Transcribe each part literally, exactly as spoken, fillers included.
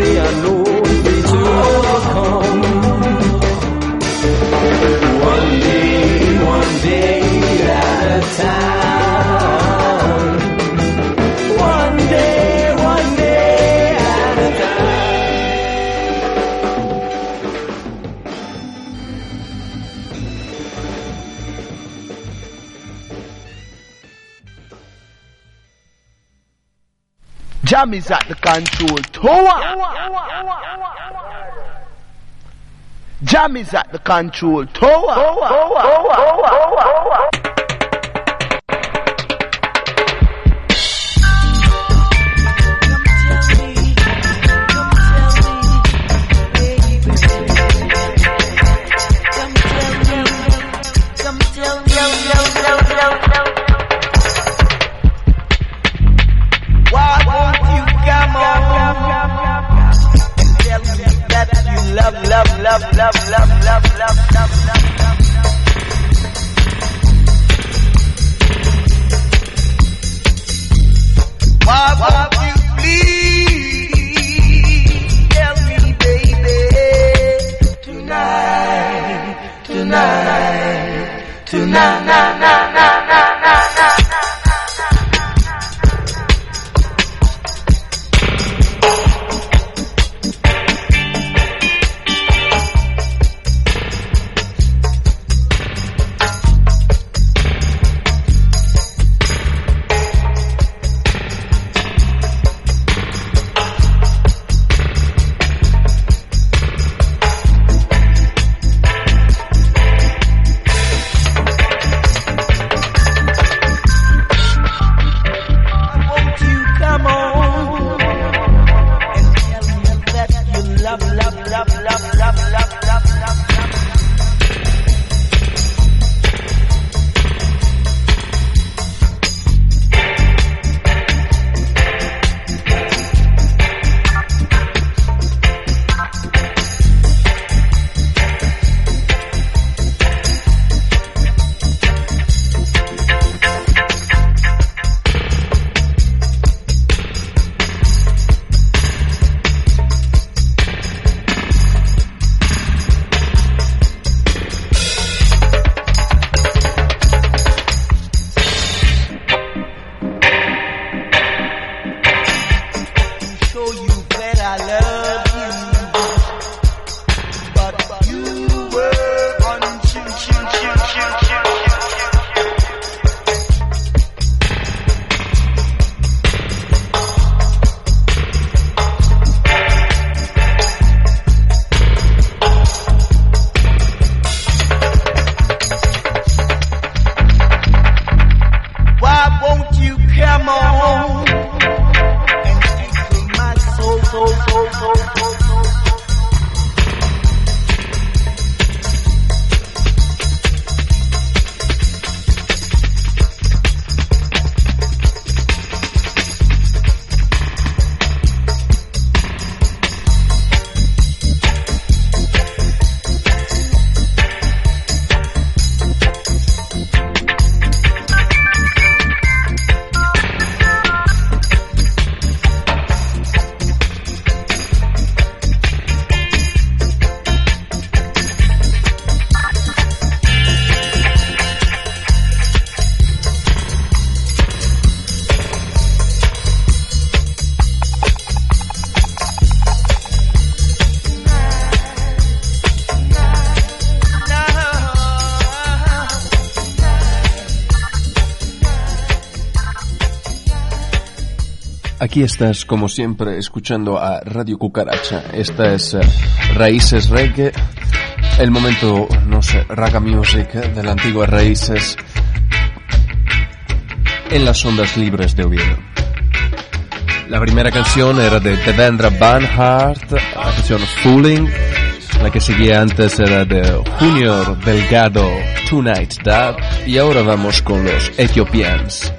the unknown be to overcome. One day, one day at a time. One day, one day at a Jam is at the control tower. Jam is at the control tower. Love, love, love, love, love, love, love, love, love, love. Why won't you please tell me, baby, tonight, tonight, tonight, na, na, na, na, na, na. Aquí estás, como siempre, escuchando a Radio Cucaracha. Esta es uh, Raíces Reggae, el momento, no sé, Raga Music de la antigua Raíces en las ondas libres de Oviedo. La primera canción era de Devendra Banhart, la canción Fooling. La que seguía antes era de Junior Delgado, Tonight Dub. Y ahora vamos con los Ethiopians.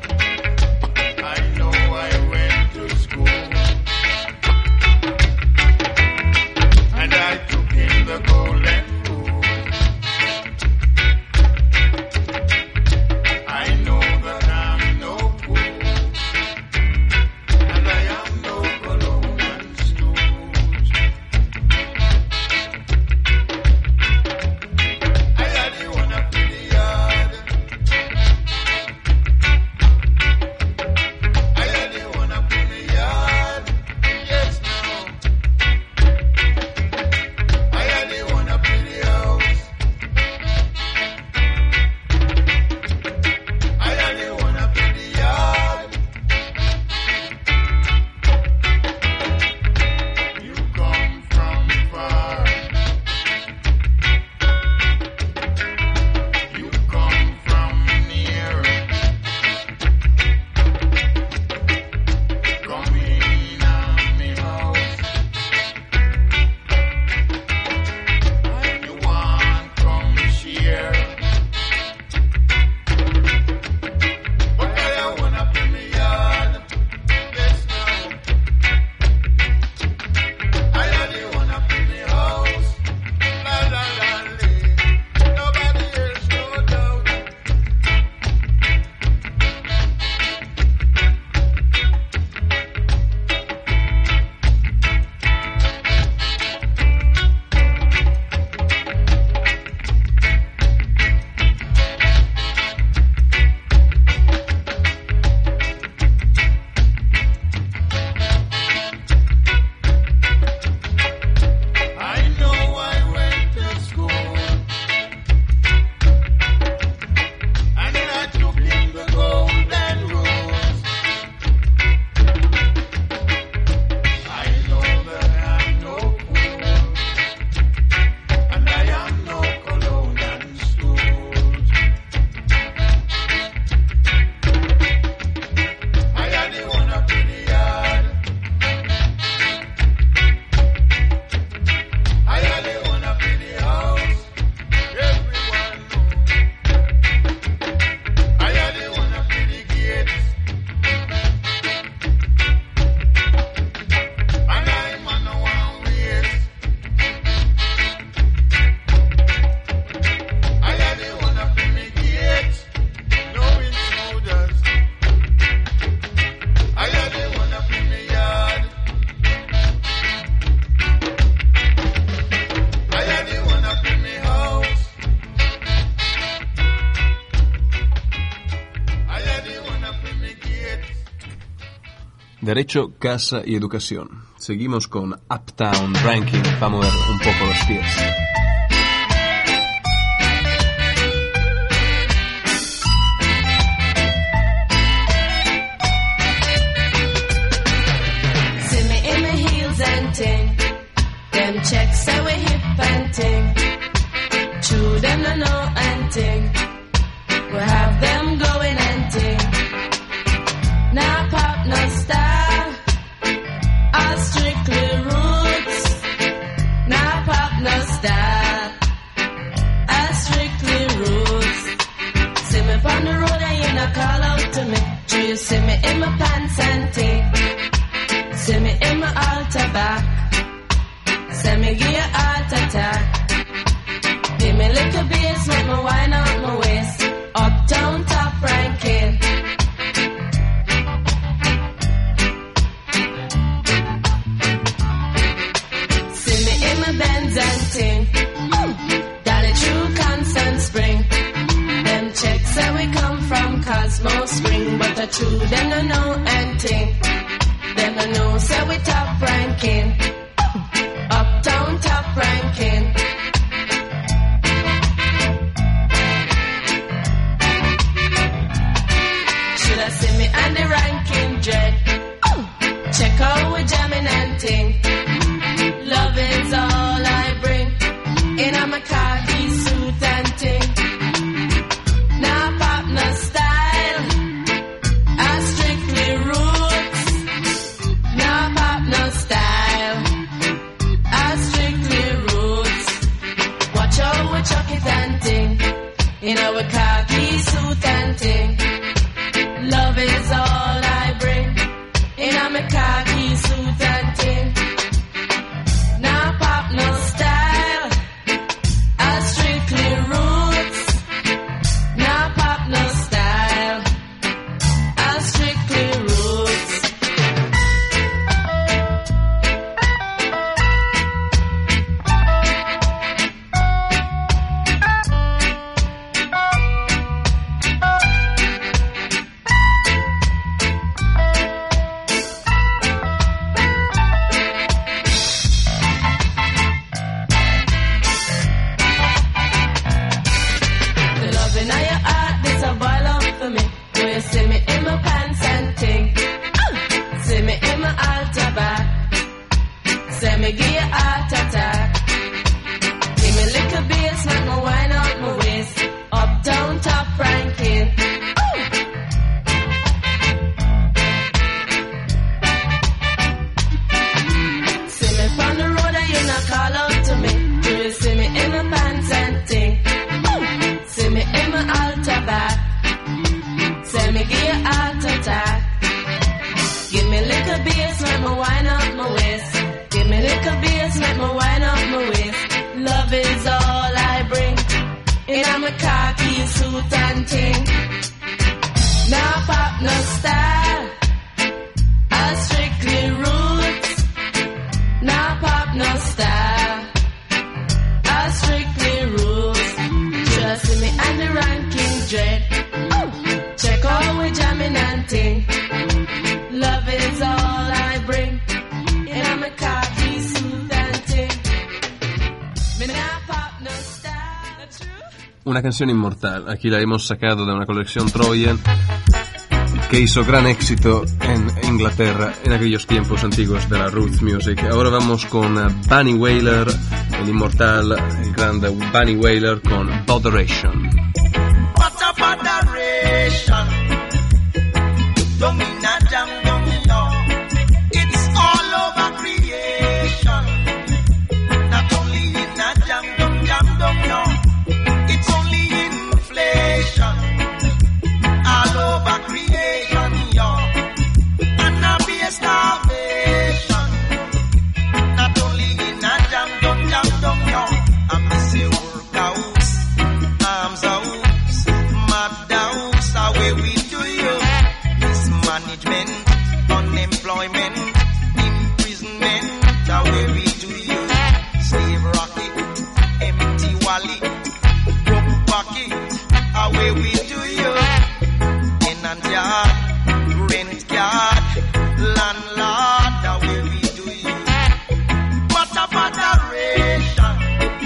Derecho, casa y educación. Seguimos con Uptown Ranking para mover un poco los pies. See me in my heels and ting. Them checks say we hip and ting. True them no know and ting. We have them going and ting. Now pop no style, all strictly roots. Now pop no style, all strictly roots. See me on the road and you not call out to me. Do you see me in my pants and ting? See me in my altar back. See me give you heart attack. Give me little bass, make me wind out my waist. Uptown top ranking. Benz and ting, Dolly True, Constant Spring. Them checks say we come from Cosmo Spring, but the true them no know and ting. Them no know say we top ranking. Uptown top ranking. Should I see me on the ranking dread? Check out we jamming and ting. Love is all I bring. In a my khaki suit and ting. Now pop no style, I strictly roots. Now pop no style, I strictly roots. Watch out we chuck it and ting. In our khaki suit and ting. Love is all I bring. In a my khaki suit and ting. Now pop no style, I strictly roots. Now pop no style, I strictly roots. Una canción inmortal, aquí la hemos sacado de una colección Trojan que hizo gran éxito en Inglaterra en aquellos tiempos antiguos de la roots music. Ahora vamos con Bunny Wailer, el inmortal, el grande Bunny Wailer con Botheration. What a botheration? Don't mean a jam, don't mean no. It's all over creation. Not only in a jam, don't jam, don't know. It's only inflation. All over creation, yo. And a be a starvation. Not only in a jam, don't jam, don't know. I miss a work house, arms house, mad house, away we do you. This money federation.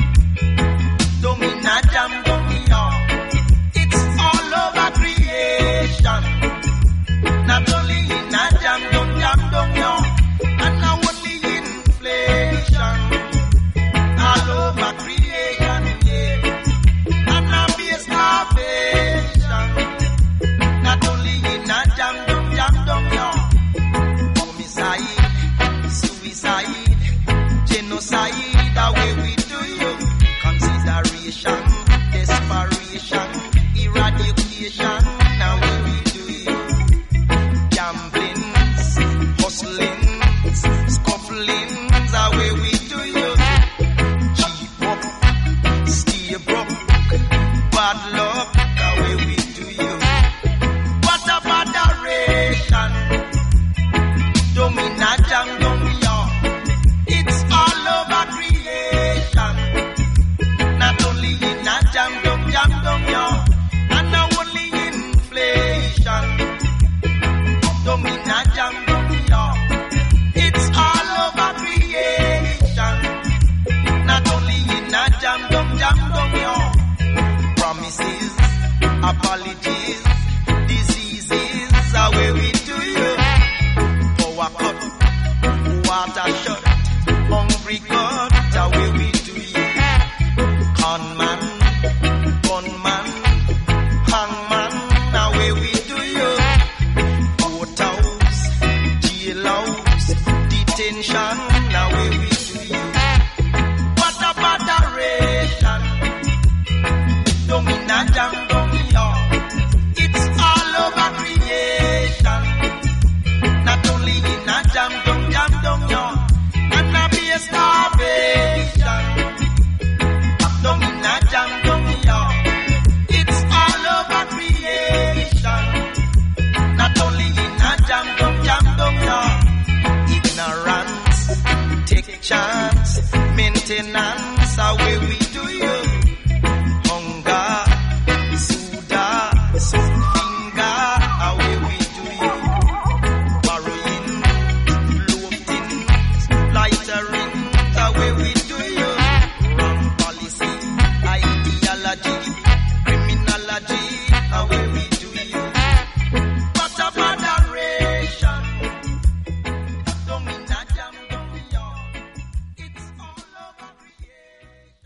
Domina jam domino. It's all over creation. Not only in a jam dom jam dom yo, and not only inflation. All over creation, yeah. And now be a starvation. Not only in a jam dom jam dom yo. Homicide, suicide, genocide, the way we do you. Consideration, desperation, eradication, now way we do you. Gamblings, hustlings, scufflings, the way we do you. Cheap up, stay broke, bad luck, the way we do you. What a federation, domina jam domino. It's all over creation. Not only in a jam dom jam dom yo, and not only inflation. Domina jam domino. It's all over creation. Not only in a jam dom jam dom yo. Promises, apologies, diseases, are where we do you. Power cut, water shut, hungry cut, are where we do you. Conman, gunman, hangman, now where we do you. Courthouse, jailhouse, detention, now where we do you. What a federation, domina jam domino. It's all over creation. Not only in a jam dom jam dom yo, and now be a starvation. Domina jam domino. It's all over creation. Not only in a jam dom jam domino. Ignorance, take chance, maintenance, away we do you. Hunger, soda, soap finger, away we do you. Borrowing, loafing, lightering, away we do you. Wrong policy, ideology, criminology, away we do you. What a federation, domina jam domino. It's all over creation.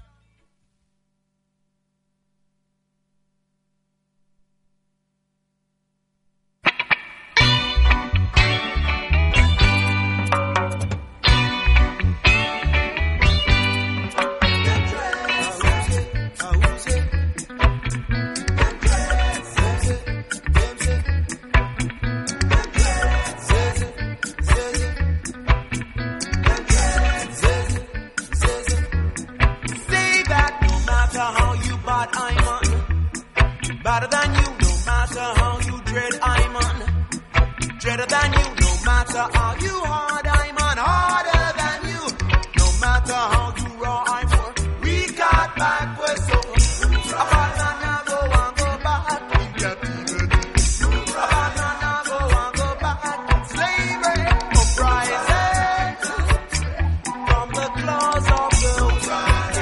Say that no matter how you bad I'm on, better than you, no matter how you dread I'm on, dreader than you, no matter how you hard I'm on, harder than you, no matter how you raw I'm for, we got back with so, a bad man now go and go back, we get even, a bad man now go and go back, slavery, uprising, from the claws of the wild.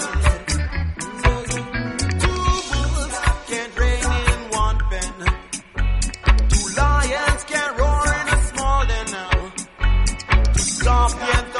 Two bulls can't rein in one pen. Two lions can't roar in a small den now. Two scorpions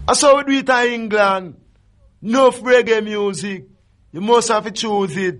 That's how we do it in England. No reggae music. You must have to choose it.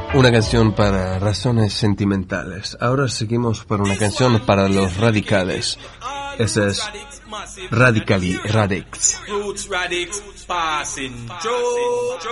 Una canción para razones sentimentales. Ahora seguimos por una canción para los radicales. Esa es Radically Radix. Roots Radix passing through.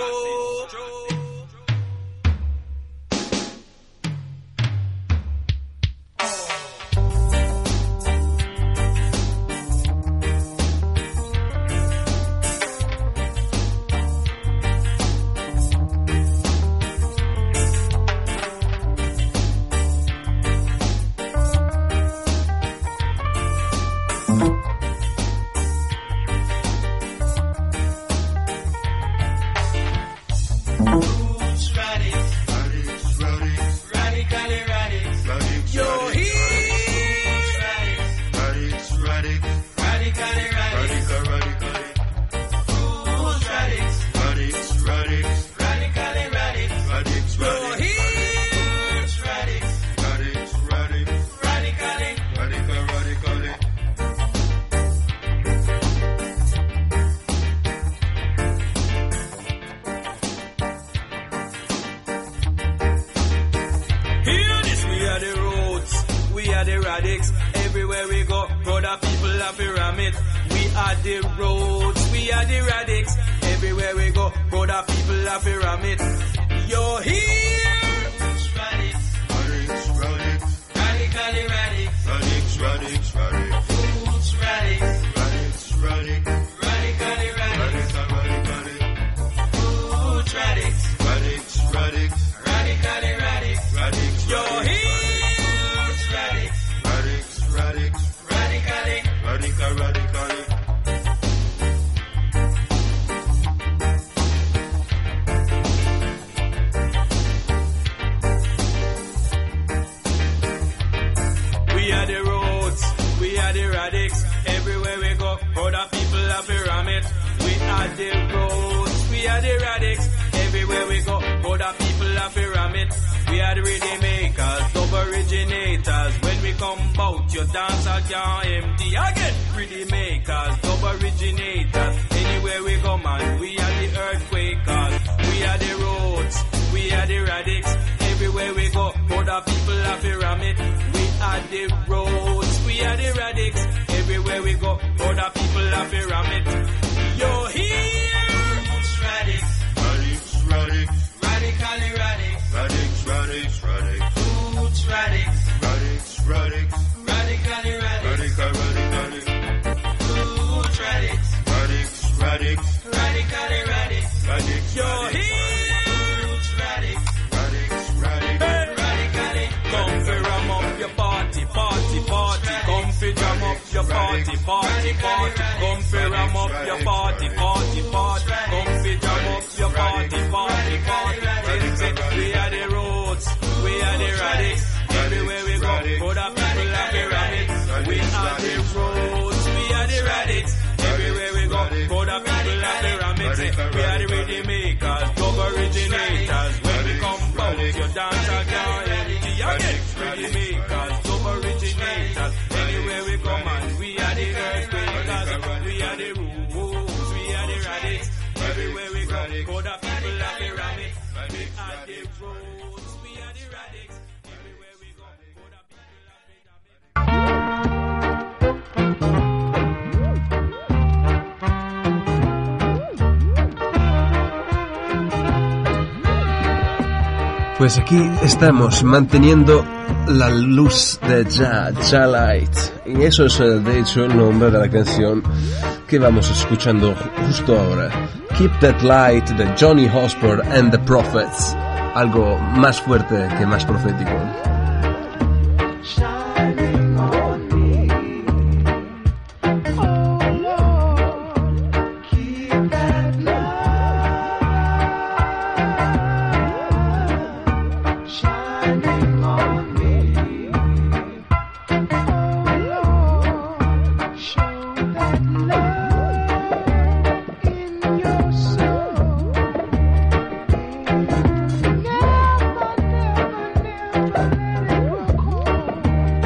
Pues aquí estamos manteniendo la luz de Jah, Jah Light. Y eso es de hecho el nombre de la canción que vamos escuchando justo ahora. Keep That Light de Johnny Osborne and the Prophets. Algo más fuerte que más profético. Never, never, never let it go cold.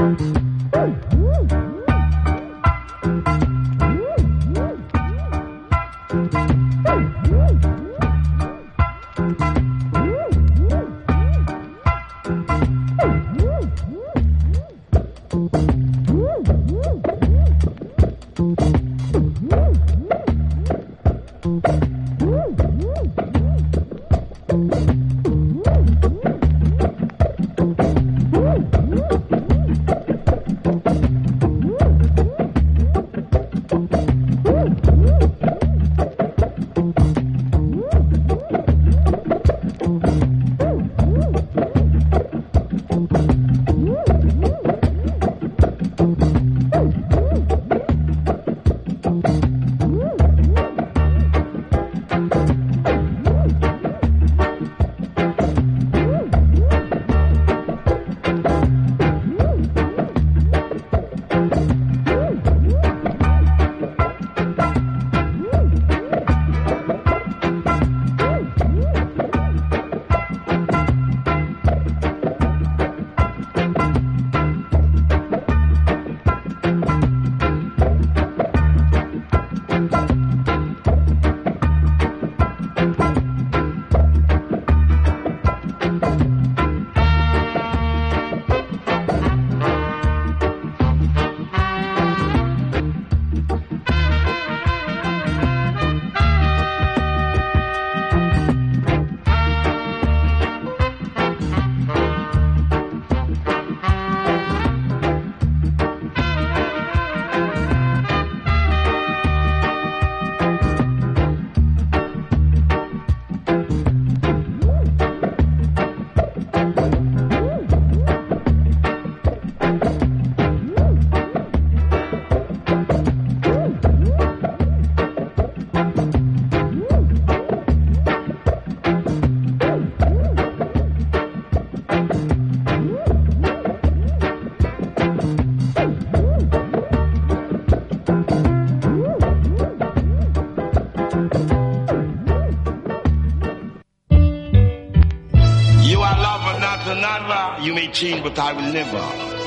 You may change, but I will never.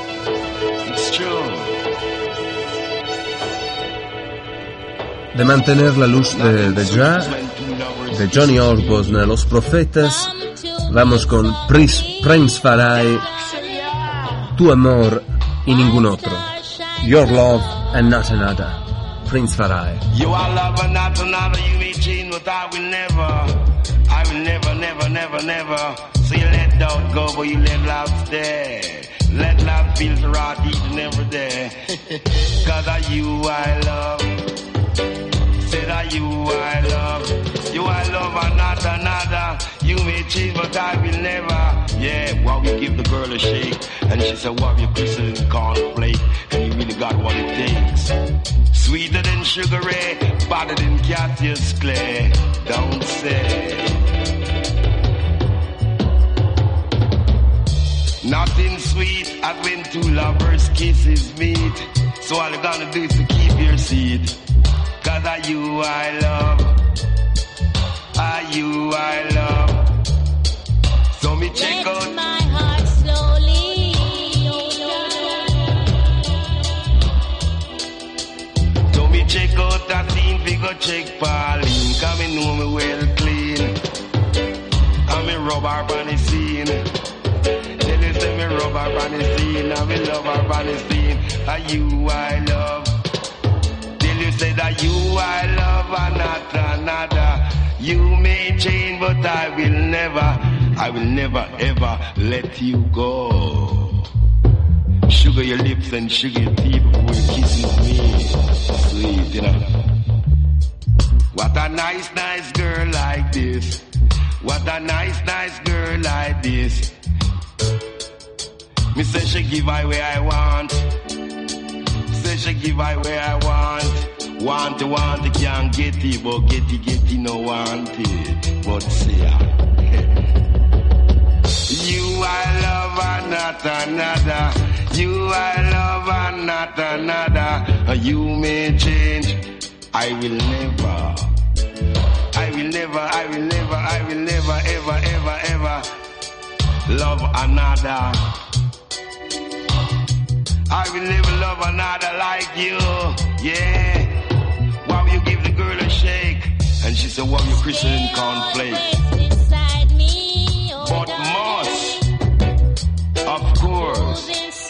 It's true. De mantener la luz de, de ya, de Johnny Osborne, Los Profetas, vamos con Pris, Prince Farai, Tu amor y ningún otro. Your love and not another. Prince Farai. You are love and not another. You may change, but I will never. I will never, never, never, never. So you let doubt go, but you let love stay. Let love feel the rot each and every day. Cause of you I love. Said of you I love. You I love and not another. You may change, but I will never. Yeah, while we give the girl a shake. And she said, what you crystal and cornflake? And you really got what it takes. Sweeter than Sugar Ray, better than Cassius Clay. Don't say. Nothing sweet as when two lovers kisses meet. So all you gonna do is to keep your seat. Cause of you I love. Are you I love. So me check Let out my heart slowly. So me check out that scene, we go check Pauline. Cause me know me well clean. And me rub her on the scene. Say me rub her on the scene, and me love her on the scene. Are you I love? Till you say that you I love and not another. You may change, but I will never, I will never ever let you go. Sugar your lips and sugar your teeth before you kisses me. Sweet, you know. What a nice, nice girl like this. What a nice, nice girl like this. Me say she give I where I want. Say she give I where I want. Want to want to can't get it, but get it, get it, no want it. But say I. You I love and not another. You I love and not another. You may change. I will never. I will never, I will never, I will never, ever, ever, ever love another. I will never love another like you. Yeah. Wow, you give the girl a shake. And she said, wow, you Christian in cornflakes. But must, of course,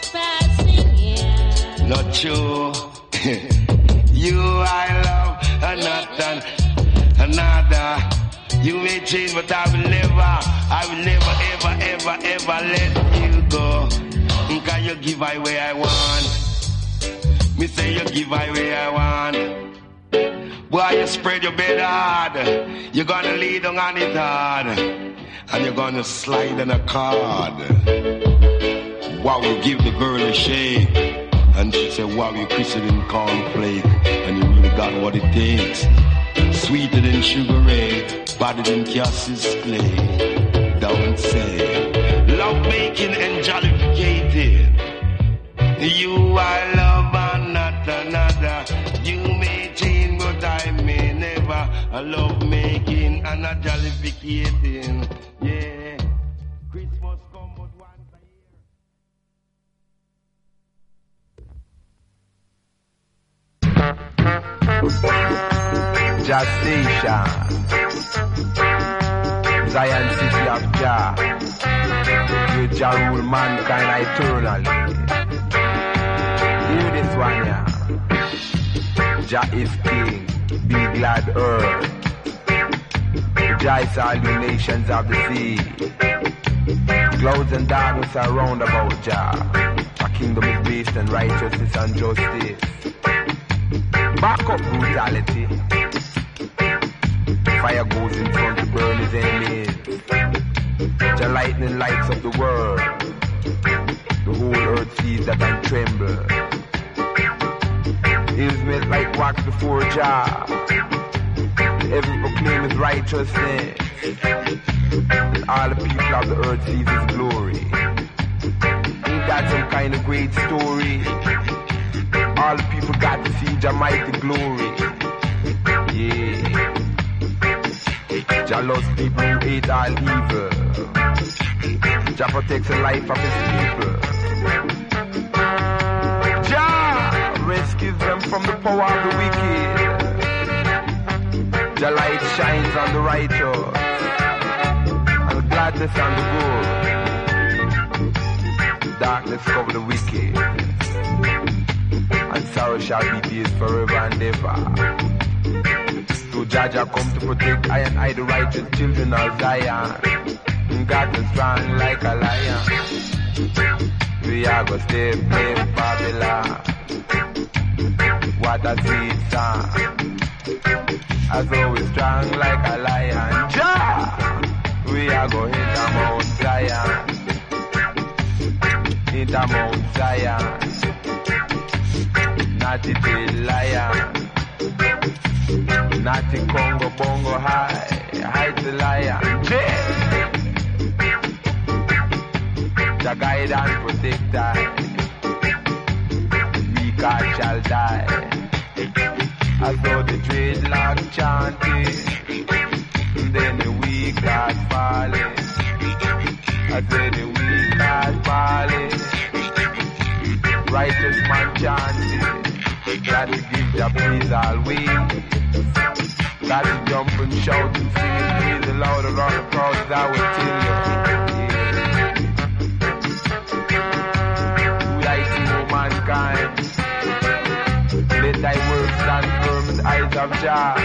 not true. You I love, and not an, another. You may change, but I will never, I will never, ever, ever, ever let you go. Cause you give I way I want. Me say you give I way I want. Boy, you spread your bed hard. You're gonna lay down on it hard. And you're gonna slide on a card. Wow, you give the girl a shake. And she said, wow, you kissed it in cornflake. And you really got what it takes. Sweeter than Sugar Ray, better than Cassius Clay. Don't say love making and jollificating. You I love and not another. You may change, but I may never. A love making and a jollificating. Yeah. Christmas come but once a year. Jah Station, Zion City of Jah, where Jah rule mankind eternally. Hear this one, yeah. Jah is King, be glad earth. Rejoice all you nations of the sea. Clouds and darkness are round about Jah. A kingdom is based on righteousness and justice. Back up brutality. Fire goes in front to burn his enemies. The lightning lights up the world. The whole earth sees that and tremble. Hills melt like wax before Jah. The heaven proclaim his righteousness. And all the people of the earth sees his glory. Ain't that some kind of great story? All the people got to see Jah mighty glory. Yeah. Jah loves people who hate all evil. Jah protects the life of his people. Jah rescues them from the power of the wicked. Jah light shines on the righteous and gladness on the good. Darkness cover the wicked, and sorrow shall be tears forever and ever. So Jah Jah come to protect I and I, the righteous children of Zion. And God is strong like a lion. We are gonna stay in Babylon. What a sweet song. As always strong like a lion. Jah! We are gonna hit a Mount Zion. Hit a Mount Zion. Not a dead lion. Natty Congo Bongo high, high the lion. J. The guide and protect I. We God shall die. As though the dreadlock chanting, then the weak God falling. As though the weak God falling. Righteous man chanting. Got to give the praise always. Got to jump and shout and sing and praise the Lord around the crowd as I will tell you. Yeah. Do thy thing, O mankind. Let thy word stand firm in the eyes of Jah.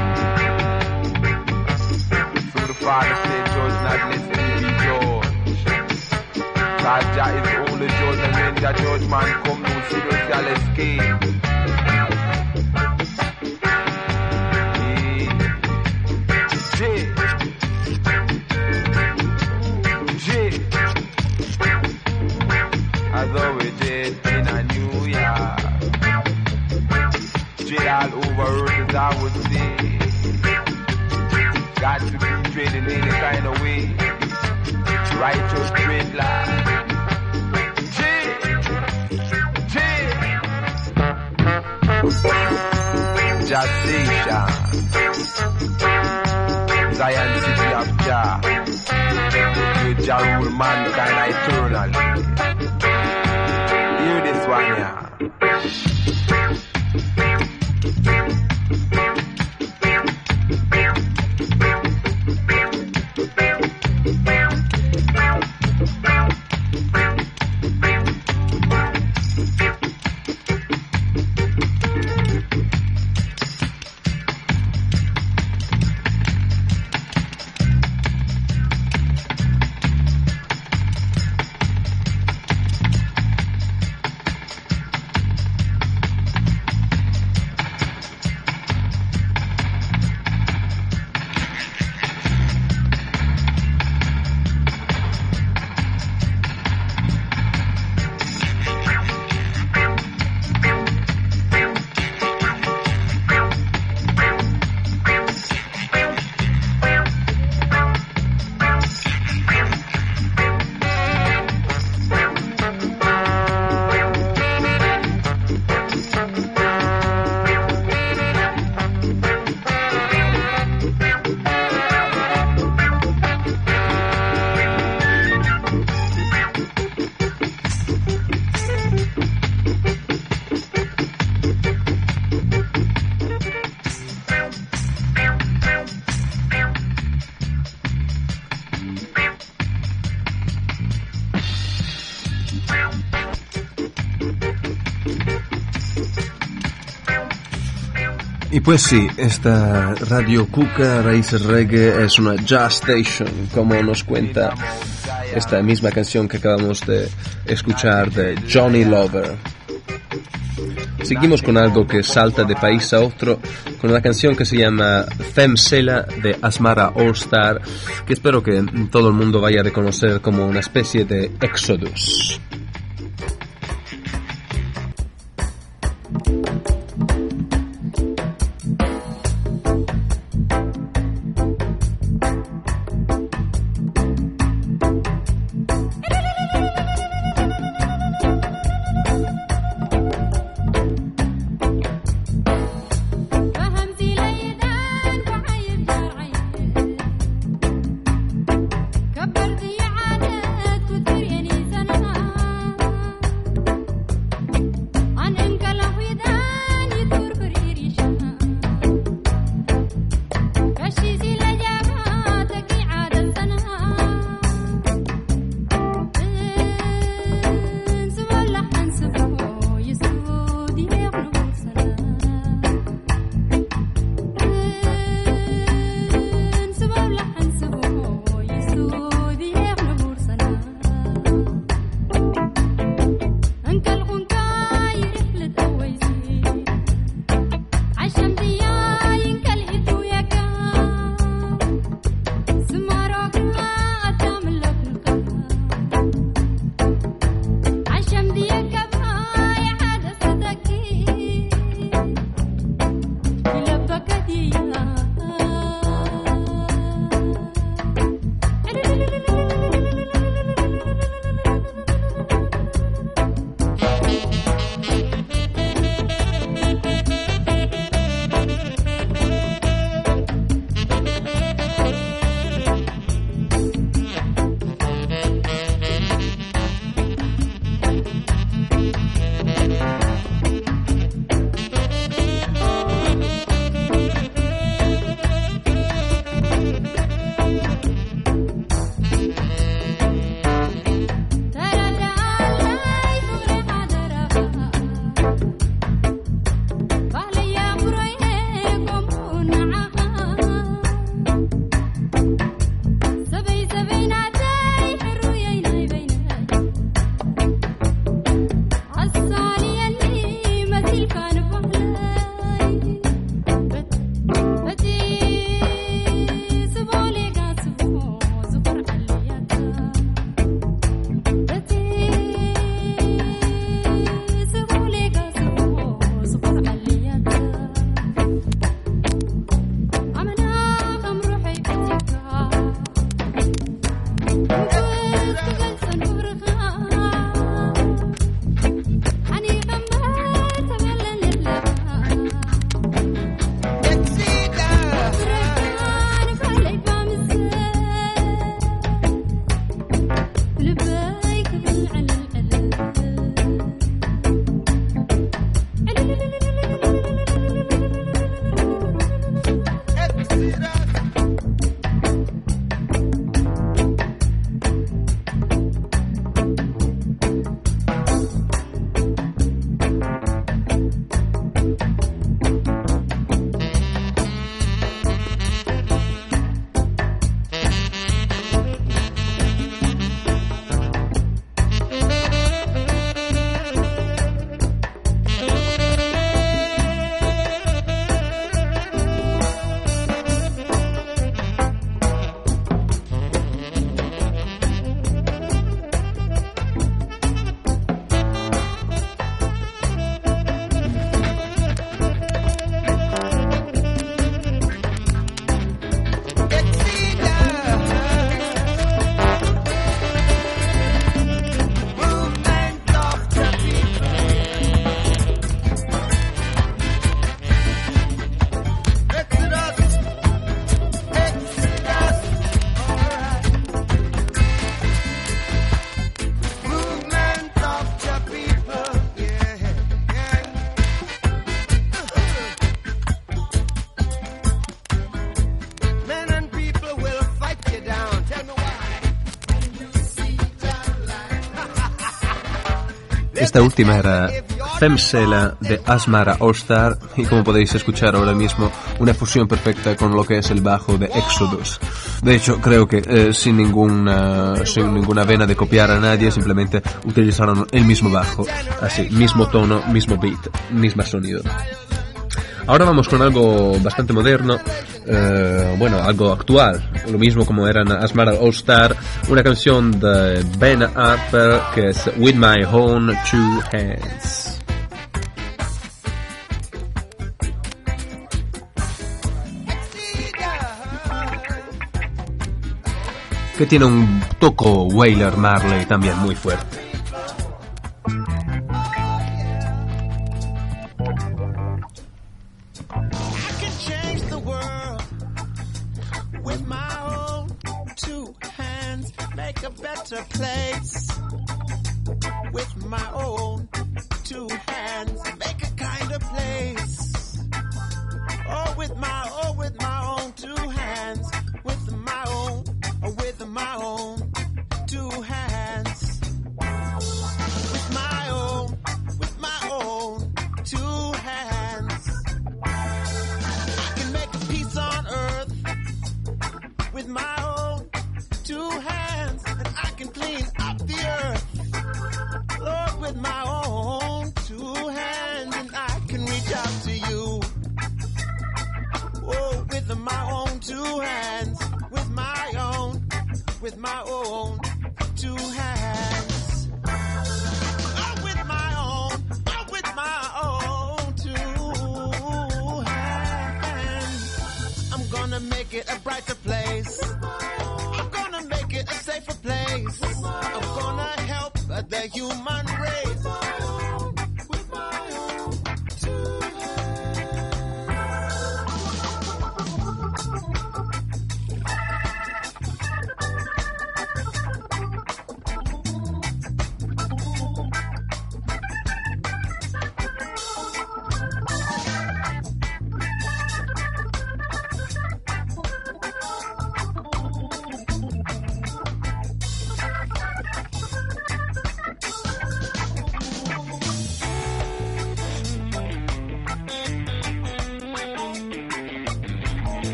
So the Father said, judge not lest he be judged. God Jah is the only judge, and when the judgment come, no sinners shall escape. J. J. As though we did in a New York. J all over earth as I would say. Got to be trading in any kind of way. Righteous dreadlock. J. J. Jah Station. Zion City of Jah, where Jah rule mankind eternally. Hear this California. Y pues sí, esta Radio Cuca Raíces Reggae es una jazz station, como nos cuenta esta misma canción que acabamos de escuchar de Johnny Lover. Seguimos con algo que salta de país a otro, con una canción que se llama Femsela de Asmara All Star, que espero que todo el mundo vaya a reconocer como una especie de Exodus. كبر ذي عادات وتريني زنها esta última era Femsela de Asmara All-Star y como podéis escuchar ahora mismo una fusión perfecta con lo que es el bajo de Exodus. De hecho creo que eh, sin ninguna sin ninguna vena de copiar a nadie, simplemente utilizaron el mismo bajo, así, mismo tono, mismo beat, mismo sonido. Ahora vamos con algo bastante moderno, eh, bueno, algo actual, lo mismo como eran Asmara All-Star, una canción de Ben Harper que es With My Own Two Hands. Que tiene un toco Waylon Marley también muy fuerte.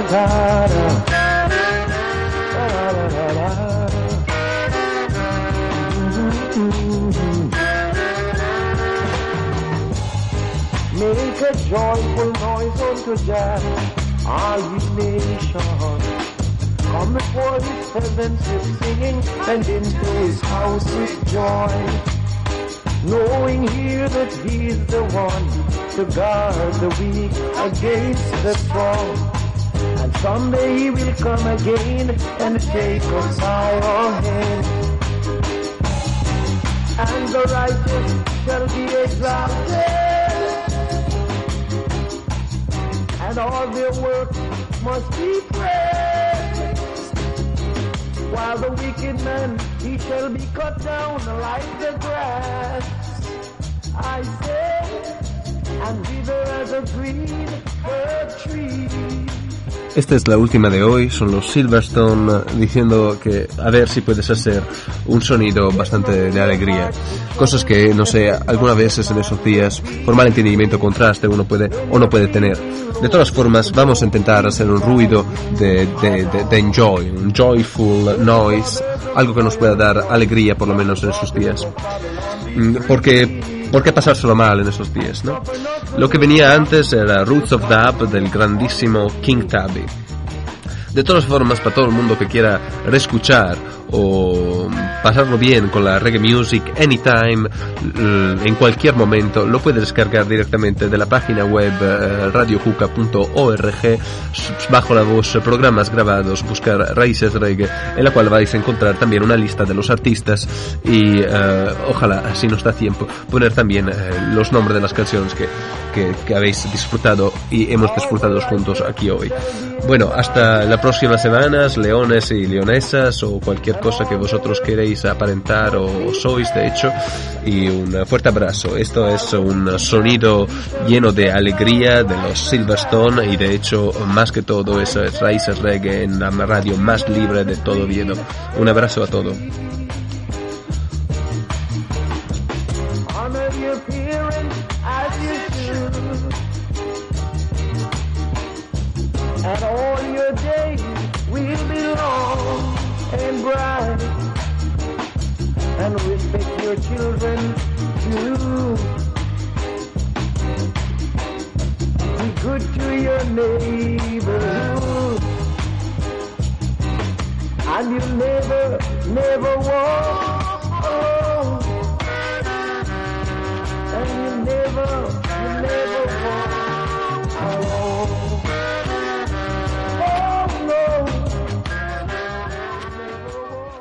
Make a joyful noise unto Jah, all ye nations. Come before his presence with singing, and into his house with joy. Knowing here that he's the one to guard the weak against the strong. And someday he will come again and take us higher ahead. And the righteous shall be exalted, and all their work must be praised. While the wicked man, he shall be cut down like the grass. I say, and wither as a green fir tree. Esta es la última de hoy, son los Silverstone diciendo que a ver si puedes hacer un sonido bastante de alegría. Cosas que, no sé, algunas veces en esos días, por mal entendimiento, contraste, uno puede o no puede tener. De todas formas, vamos a intentar hacer un ruido de, de, de, de enjoy, un joyful noise, algo que nos pueda dar alegría por lo menos en esos días. Porque... ¿Por qué pasárselo mal en esos días, no? Lo que venía antes era Roots of Dub del grandísimo King Tubby. De todas formas, para todo el mundo que quiera reescuchar o pasarlo bien con la reggae music anytime, en cualquier momento, lo puede descargar directamente de la página web eh, radio juca punto org, bajo la voz programas grabados, buscar Raíces Reggae, en la cual vais a encontrar también una lista de los artistas y eh, ojalá, si nos da tiempo, poner también eh, los nombres de las canciones que, que, que habéis disfrutado y hemos disfrutado juntos aquí hoy. Bueno, hasta la próxima semana, leones y leonesas, o cualquier cosa que vosotros queréis aparentar o sois, de hecho, y un fuerte abrazo. Esto es un sonido lleno de alegría de los Silverstone, y de hecho, más que todo, eso es Raíces Reggae en la radio más libre de todo Oviedo. Un abrazo a todos. And all your days will be long and bright. And respect your children too. Be good to your neighborhood. And you'll never, never walk